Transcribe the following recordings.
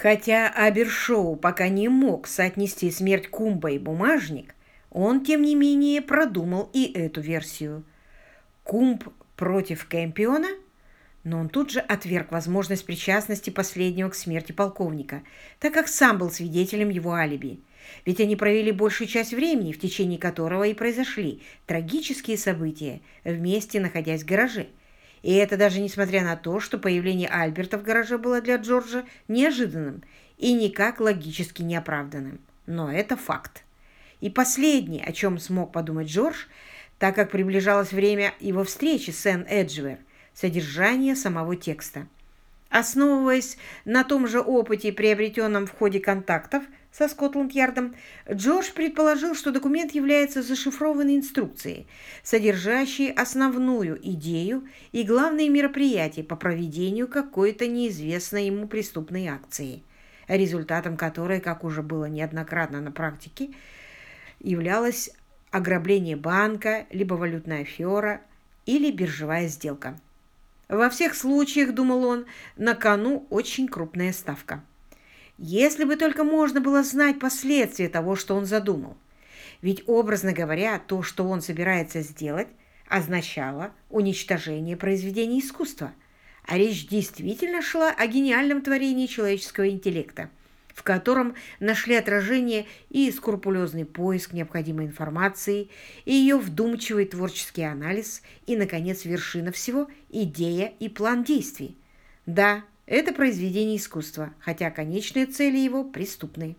Хотя Абершоу пока не мог соотнести смерть Кумба и бумажник, он, тем не менее, продумал и эту версию. Кумб против Кэмпиона? Но он тут же отверг возможность причастности последнего к смерти полковника, так как сам был свидетелем его алиби. Ведь они провели большую часть времени, в течение которого и произошли трагические события, вместе находясь в гараже. И это даже несмотря на то, что появление Альберта в гараже было для Джорджа неожиданным и никак логически неоправданным. Но это факт. И последнее, о чем смог подумать Джордж, так как приближалось время его встречи с Энн Эджвер, содержание самого текста. Основываясь на том же опыте, приобретенном в ходе контактов со Скотланд-Ярдом, Джордж предположил, что документ является зашифрованной инструкцией, содержащей основную идею и главные мероприятия по проведению какой-то неизвестной ему преступной акции, результатом которой, как уже было неоднократно на практике, являлось ограбление банка, либо валютная афера или биржевая сделка. Во всех случаях, думал он, на кону очень крупная ставка. Если бы только можно было знать последствия того, что он задумал. Ведь, образно говоря, то, что он собирается сделать, означало уничтожение произведений искусства. А речь действительно шла о гениальном творении человеческого интеллекта, в котором нашли отражение и скрупулезный поиск необходимой информации, и ее вдумчивый творческий анализ, и, наконец, вершина всего – идея и план действий. Да, это произведение искусства, хотя конечные цели его преступные.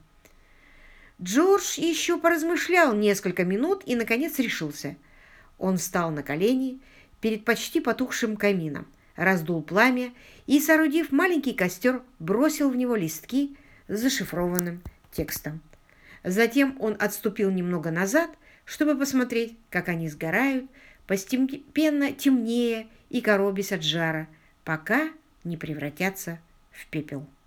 Джордж еще поразмышлял несколько минут и, наконец, решился. Он встал на колени перед почти потухшим камином, раздул пламя и, соорудив маленький костер, бросил в него листки с зашифрованным текстом. Затем он отступил немного назад, чтобы посмотреть, как они сгорают, постепенно темнее и коробясь от жара, пока не превратятся в пепел.